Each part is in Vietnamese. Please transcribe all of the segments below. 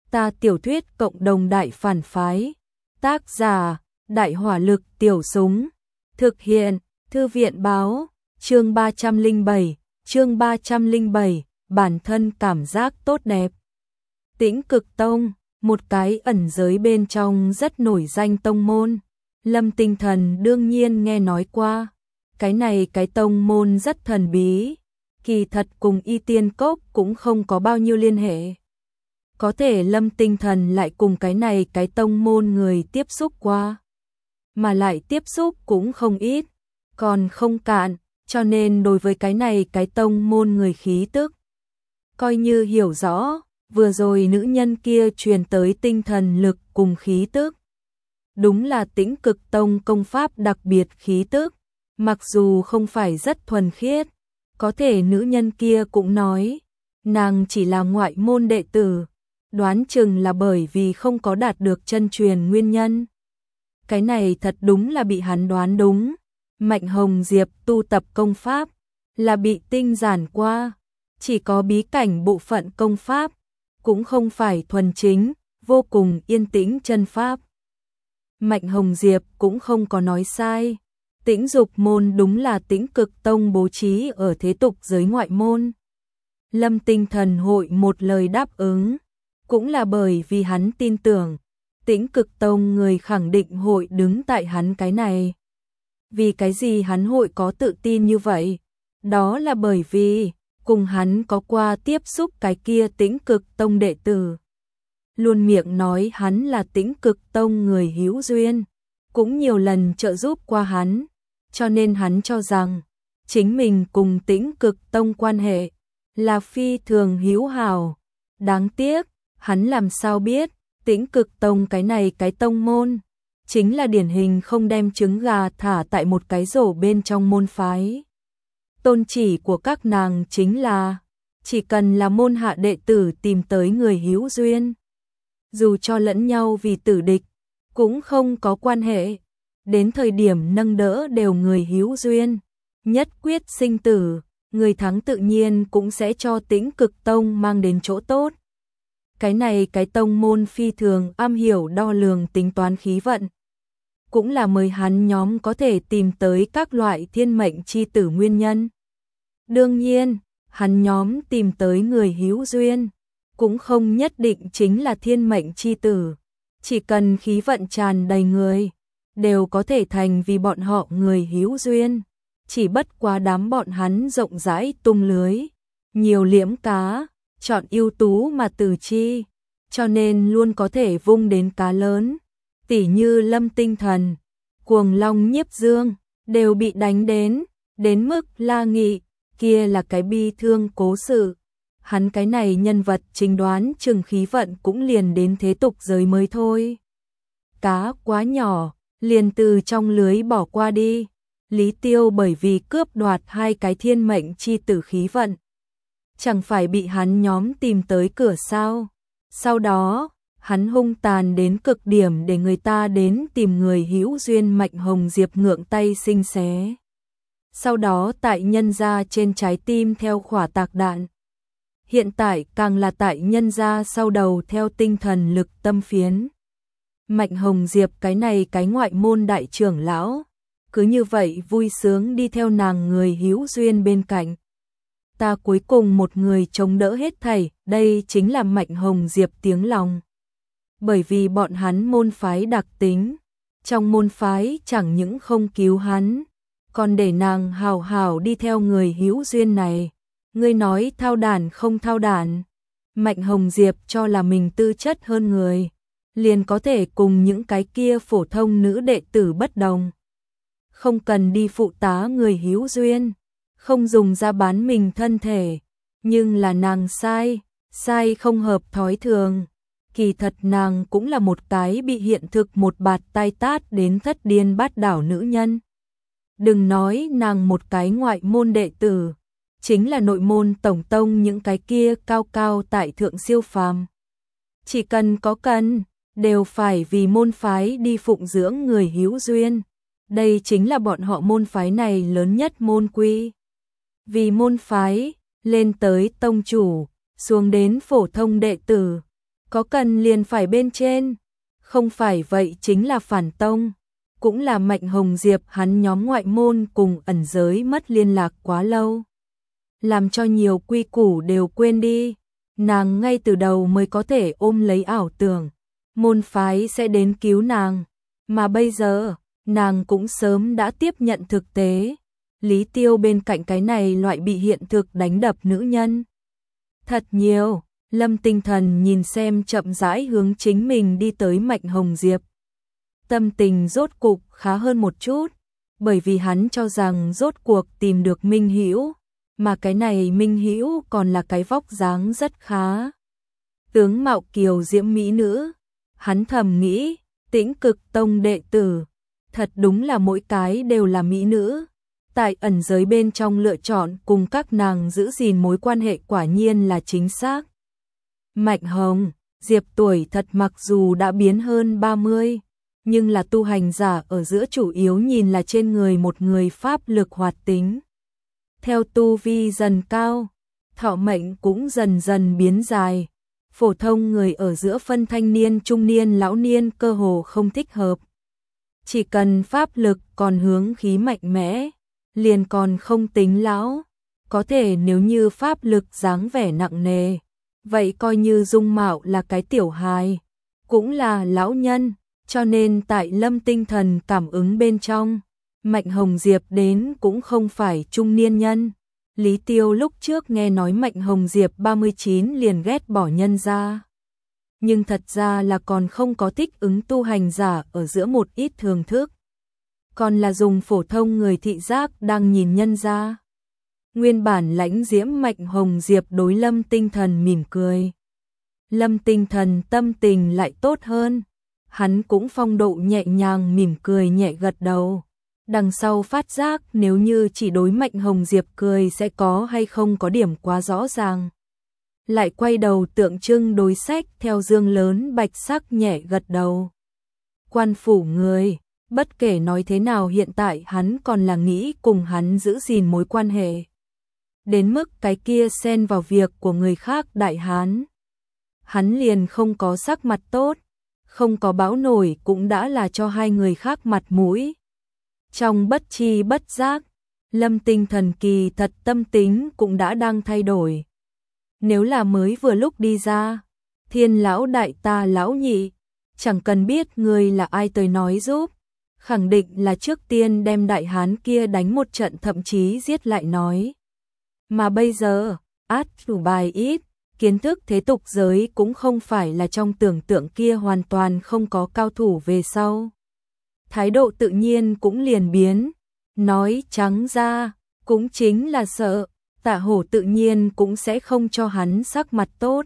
Ta tiểu thuyết cộng đồng đại phản phái. Tác giả: Đại hỏa lực tiểu súng. Thực hiện: Thư viện báo. Chương 307, bản thân cảm giác tốt đẹp. Tĩnh Cực Tông, một cái ẩn giới bên trong rất nổi danh tông môn. Lâm Tinh Thần đương nhiên nghe nói qua. Cái tông môn rất thần bí, kỳ thật cùng Y Tiên Cốc cũng không có bao nhiêu liên hệ. Có thể Lâm Tinh Thần lại cùng cái tông môn người tiếp xúc qua, mà lại tiếp xúc cũng không ít, còn không cạn, cho nên đối với cái tông môn người khí tức, coi như hiểu rõ, vừa rồi nữ nhân kia truyền tới tinh thần lực cùng khí tức. Đúng là Tĩnh Cực Tông công pháp đặc biệt khí tức, mặc dù không phải rất thuần khiết, có thể nữ nhân kia cũng nói, nàng chỉ là ngoại môn đệ tử, đoán chừng là bởi vì không có đạt được chân truyền nguyên nhân. Cái này thật đúng là bị hắn đoán đúng. Mạnh Hồng Diệp tu tập công pháp là bị tinh giản qua, chỉ có bí cảnh bộ phận công pháp, cũng không phải thuần chính, vô cùng yên tĩnh chân pháp. Mạnh Hồng Diệp cũng không có nói sai. Tĩnh Dục môn đúng là Tĩnh Cực Tông bố trí ở thế tục giới ngoại môn. Lâm Tinh Thần hội một lời đáp ứng, cũng là bởi vì hắn tin tưởng Tĩnh Cực Tông người khẳng định hội đứng tại hắn cái này. Vì cái gì hắn hội có tự tin như vậy? Đó là bởi vì cùng hắn có qua tiếp xúc cái kia Tĩnh Cực Tông đệ tử. Luôn miệng nói hắn là Tĩnh Cực Tông người hữu duyên, cũng nhiều lần trợ giúp qua hắn, cho nên hắn cho rằng chính mình cùng Tĩnh Cực Tông quan hệ là phi thường hữu hảo. Đáng tiếc, hắn làm sao biết Tĩnh Cực Tông cái tông môn chính là điển hình không đem trứng gà thả tại một cái rổ bên trong môn phái. Tôn chỉ của các nàng chính là chỉ cần là môn hạ đệ tử tìm tới người hữu duyên, dù cho lẫn nhau vì tử địch cũng không có quan hệ, đến thời điểm nâng đỡ đều người hữu duyên, nhất quyết sinh tử, người thắng tự nhiên cũng sẽ cho Tĩnh Cực Tông mang đến chỗ tốt. Cái tông môn phi thường am hiểu đo lường tính toán khí vận, cũng là mời hắn nhóm có thể tìm tới các loại thiên mệnh chi tử nguyên nhân. Đương nhiên, hắn nhóm tìm tới người hữu duyên, cũng không nhất định chính là thiên mệnh chi tử, chỉ cần khí vận tràn đầy người, đều có thể thành vì bọn họ người hữu duyên, chỉ bất quá đám bọn hắn rộng rãi tung lưới, nhiều liễm cá, chọn ưu tú mà từ chi, cho nên luôn có thể vung đến cá lớn, tỉ như Lâm Tinh Thần, Cuồng Long Nhiếp Dương, đều bị đánh đến mức la nghị, kia là cái bi thương cố sự. Hắn cái này nhân vật chính đoán chừng khí vận cũng liền đến thế tục giới mới thôi. Cá quá nhỏ, liền từ trong lưới bỏ qua đi. Lý Tiêu bởi vì cướp đoạt hai cái thiên mệnh chi tử khí vận, chẳng phải bị hắn nhóm tìm tới cửa sao? Sau đó, hắn hung tàn đến cực điểm để người ta đến tìm người hữu duyên. Mạnh Hồng Diệp ngượng tay xinh xé. Sau đó tại nhân gia trên trái tim theo khỏa tạc đạn. Hiện tại càng là tại nhân gia sau đầu theo tinh thần lực tâm phiến. Mạnh Hồng Diệp cái ngoại môn đại trưởng lão, cứ như vậy vui sướng đi theo nàng người hữu duyên bên cạnh. Ta cuối cùng một người chống đỡ hết thảy, đây chính là Mạnh Hồng Diệp tiếng lòng. Bởi vì bọn hắn môn phái đặc tính, trong môn phái chẳng những không cứu hắn, còn để nàng hào hào đi theo người hữu duyên này. Ngươi nói thao đản không thao đản? Mạnh Hồng Diệp cho là mình tư chất hơn người, liền có thể cùng những cái kia phổ thông nữ đệ tử bất đồng. Không cần đi phụ tá người hữu duyên, không dùng ra bán mình thân thể, nhưng là nàng sai không hợp thói thường. Kỳ thật nàng cũng là một cái bị hiện thực một bạt tai tát đến thất điên bát đảo nữ nhân. Đừng nói nàng một cái ngoại môn đệ tử, chính là nội môn tổng tông những cái kia cao cao tại thượng siêu phàm. Chỉ cần có cần, đều phải vì môn phái đi phụng dưỡng người hữu duyên. Đây chính là bọn họ môn phái này lớn nhất môn quy. Vì môn phái, lên tới tông chủ, xuống đến phổ thông đệ tử, có cần liền phải bên trên, không phải vậy chính là phản tông. Cũng là Mạnh Hồng Diệp hắn nhóm ngoại môn cùng ẩn giới mất liên lạc quá lâu, làm cho nhiều quy củ đều quên đi. Nàng ngay từ đầu mới có thể ôm lấy ảo tưởng môn phái sẽ đến cứu nàng, mà bây giờ nàng cũng sớm đã tiếp nhận thực tế. Lý Tiêu bên cạnh cái này loại bị hiện thực đánh đập nữ nhân thật nhiều. Lâm Tinh Thần nhìn xem chậm rãi hướng chính mình đi tới Mạnh Hồng Diệp, tâm tình rốt cục khá hơn một chút, bởi vì hắn cho rằng rốt cuộc tìm được minh hữu, mà cái này minh hữu còn là cái vóc dáng rất khá, tướng mạo kiều diễm mỹ nữ. Hắn thầm nghĩ, Tĩnh Cực Tông đệ tử, thật đúng là mỗi cái đều là mỹ nữ. Tại ẩn giới bên trong lựa chọn cùng các nàng giữ gìn mối quan hệ quả nhiên là chính xác. Mạnh Hồng Diệp tuổi thật mặc dù đã biến hơn 30, nhưng là tu hành giả ở giữa chủ yếu nhìn là trên người một người pháp lực hoạt tính. Theo tu vi dần cao, thọ mệnh cũng dần dần biến dài. Phổ thông người ở giữa phân thanh niên, trung niên, lão niên cơ hồ không thích hợp. Chỉ cần pháp lực còn hướng khí mạnh mẽ, liền còn không tính lão. Có thể nếu như pháp lực dáng vẻ nặng nề, vậy coi như dung mạo là cái tiểu hài, cũng là lão nhân. Cho nên tại Lâm Tinh Thần cảm ứng bên trong, Mạnh Hồng Diệp đến cũng không phải trung niên nhân. Lý Tiêu lúc trước nghe nói Mạnh Hồng Diệp 39 liền ghét bỏ nhân ra, nhưng thật ra là còn không có thích ứng tu hành giả ở giữa một ít thường thức, còn là dùng phổ thông người thị giác đang nhìn nhân ra. Nguyên bản lãnh diễm Mạnh Hồng Diệp đối Lâm Tinh Thần mỉm cười. Lâm Tinh Thần tâm tình lại tốt hơn, hắn cũng phong độ nhẹ nhàng mỉm cười nhẹ gật đầu. Đằng sau phát giác nếu như chỉ đối Mạnh Hồng Diệp cười sẽ có hay không có điểm quá rõ ràng. Lại quay đầu tượng trưng đối sách theo dương lớn bạch sắc nhẹ gật đầu. Quan phủ người, bất kể nói thế nào hiện tại hắn còn là nghĩ cùng hắn giữ gìn mối quan hệ. Đến mức cái kia xen vào việc của người khác đại hán, hắn liền không có sắc mặt tốt, không có bão nổi cũng đã là cho hai người khác mặt mũi. Trong bất chi bất giác, Lâm Tinh Thần kỳ thật tâm tính cũng đã đang thay đổi. Nếu là mới vừa lúc đi ra, thiên lão đại ta lão nhị, chẳng cần biết người là ai tới nói giúp, khẳng định là trước tiên đem đại hán kia đánh một trận thậm chí giết lại nói. Mà bây giờ, át chủ bài ít, kiến thức thế tục giới cũng không phải là trong tưởng tượng kia hoàn toàn không có cao thủ về sau. Thái độ tự nhiên cũng liền biến, nói trắng ra, cũng chính là sợ, Tạ Hổ tự nhiên cũng sẽ không cho hắn sắc mặt tốt.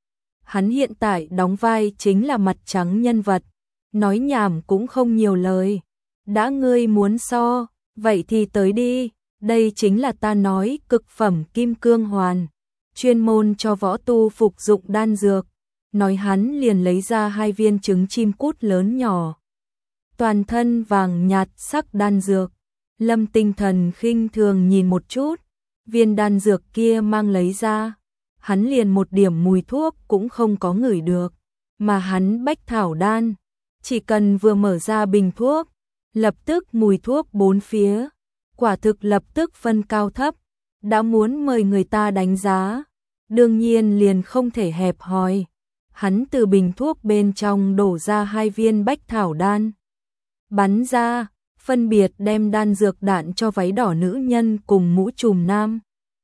Hắn hiện tại đóng vai chính là mặt trắng nhân vật, nói nhảm cũng không nhiều lời. Đã ngươi muốn so, vậy thì tới đi, đây chính là ta nói cực phẩm kim cương hoàn, chuyên môn cho võ tu phục dụng đan dược. Nói hắn liền lấy ra 2 viên trứng chim cút lớn nhỏ, toàn thân vàng nhạt sắc đan dược. Lâm Tinh Thần khinh thường nhìn một chút, viên đan dược kia mang lấy ra, hắn liền một điểm mùi thuốc cũng không có ngửi được, mà hắn bách thảo đan, chỉ cần vừa mở ra bình thuốc, lập tức mùi thuốc bốn phía, quả thực lập tức phân cao thấp, đã muốn mời người ta đánh giá, đương nhiên liền không thể hẹp hòi. Hắn từ bình thuốc bên trong đổ ra 2 viên bách thảo đan, bắn ra, phân biệt đem đan dược đạn cho váy đỏ nữ nhân cùng mũ trùm nam.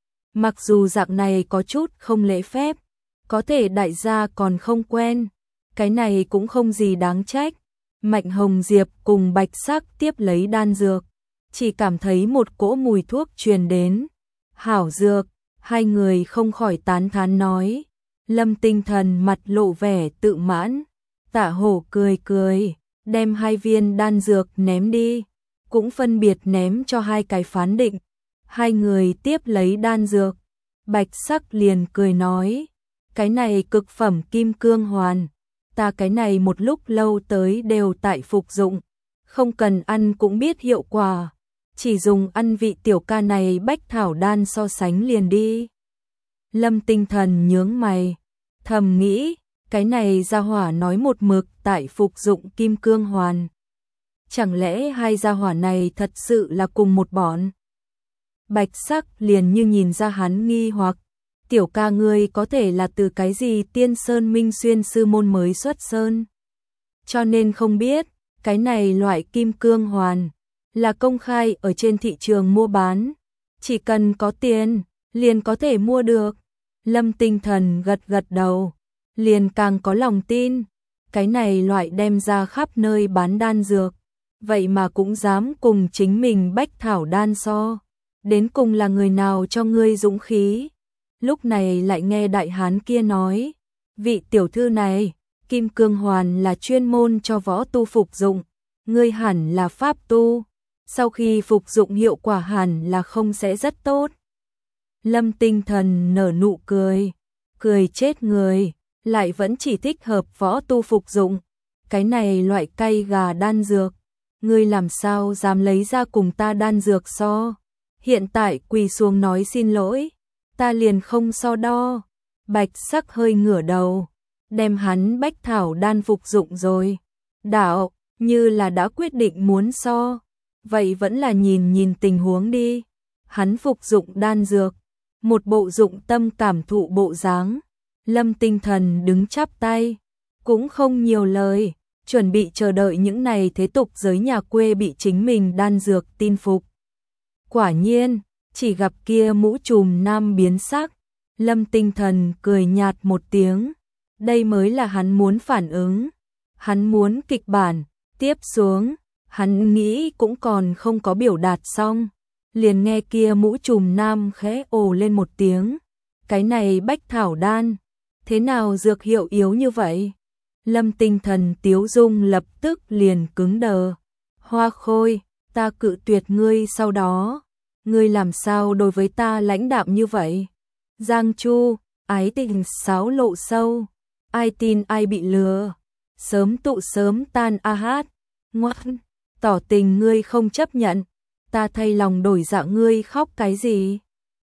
Mặc dù dạng này có chút không lễ phép, có thể đại gia còn không quen, cái này cũng không gì đáng trách. Mạnh Hồng Diệp cùng Bạch Sắc tiếp lấy đan dược, chỉ cảm thấy một cỗ mùi thuốc truyền đến. Hảo dược, hai người không khỏi tán thán nói. Lâm Tinh Thần mặt lộ vẻ tự mãn, Tạ Hổ cười cười, đem 2 viên đan dược ném đi, cũng phân biệt ném cho 2 cái phán định. Hai người tiếp lấy đan dược, Bạch Sắc liền cười nói, cái này cực phẩm kim cương hoàn, ta cái này một lúc lâu tới đều tại phục dụng, không cần ăn cũng biết hiệu quả, chỉ dùng ăn vị tiểu ca này bách thảo đan so sánh liền đi. Lâm Tinh Thần nhướng mày, thầm nghĩ, cái này gia hỏa nói một mực tại phục dụng kim cương hoàn. Chẳng lẽ hai gia hỏa này thật sự là cùng một bọn? Bạch Sắc liền như nhìn ra hắn nghi hoặc, tiểu ca ngươi có thể là từ cái gì Tiên Sơn Minh Xuyên sư môn mới xuất sơn. Cho nên không biết, cái này loại kim cương hoàn là công khai ở trên thị trường mua bán, chỉ cần có tiền liền có thể mua được. Lâm Tinh Thần gật gật đầu, liền càng có lòng tin, cái này loại đem ra khắp nơi bán đan dược, vậy mà cũng dám cùng chính mình Bách Thảo đan so, đến cùng là người nào cho ngươi dũng khí? Lúc này lại nghe đại hán kia nói, vị tiểu thư này, kim cương hoàn là chuyên môn cho võ tu phục dụng, ngươi hẳn là pháp tu, sau khi phục dụng hiệu quả hẳn là không sẽ rất tốt. Lâm Tinh Thần nở nụ cười, cười chết người, lại vẫn chỉ thích hợp võ tu phục dụng, cái này loại cay gà đan dược, ngươi làm sao dám lấy ra cùng ta đan dược so, hiện tại quỳ xuống nói xin lỗi, ta liền không so đo. Bạch Sắc hơi ngửa đầu, đem hắn Bách Thảo đan phục dụng rồi. Đạo, như là đã quyết định muốn so, vậy vẫn là nhìn tình huống đi. Hắn phục dụng đan dược, một bộ dụng tâm cảm thụ bộ dáng. Lâm Tinh Thần đứng chắp tay, cũng không nhiều lời, chuẩn bị chờ đợi những này thế tục giới nhà quê bị chính mình đan dược tin phục. Quả nhiên, chỉ gặp kia mũ trùm nam biến sắc, Lâm Tinh Thần cười nhạt một tiếng, đây mới là hắn muốn phản ứng, hắn muốn kịch bản, tiếp xuống, hắn nghĩ cũng còn không có biểu đạt xong, liền nghe kia mũ trùm nam khẽ ồ lên một tiếng, cái này Bách Thảo đan, thế nào dược hiệu yếu như vậy? Lâm Tinh Thần tiếu dung lập tức liền cứng đờ, Hoa Khôi, ta cự tuyệt ngươi sau đó, ngươi làm sao đối với ta lãnh đạm như vậy? Giang Chu, ái tình sáo lộ sâu, ai tin ai bị lừa, sớm tụ sớm tan a hát, ngoan, tỏ tình ngươi không chấp nhận, ta thay lòng đổi dạ ngươi khóc cái gì?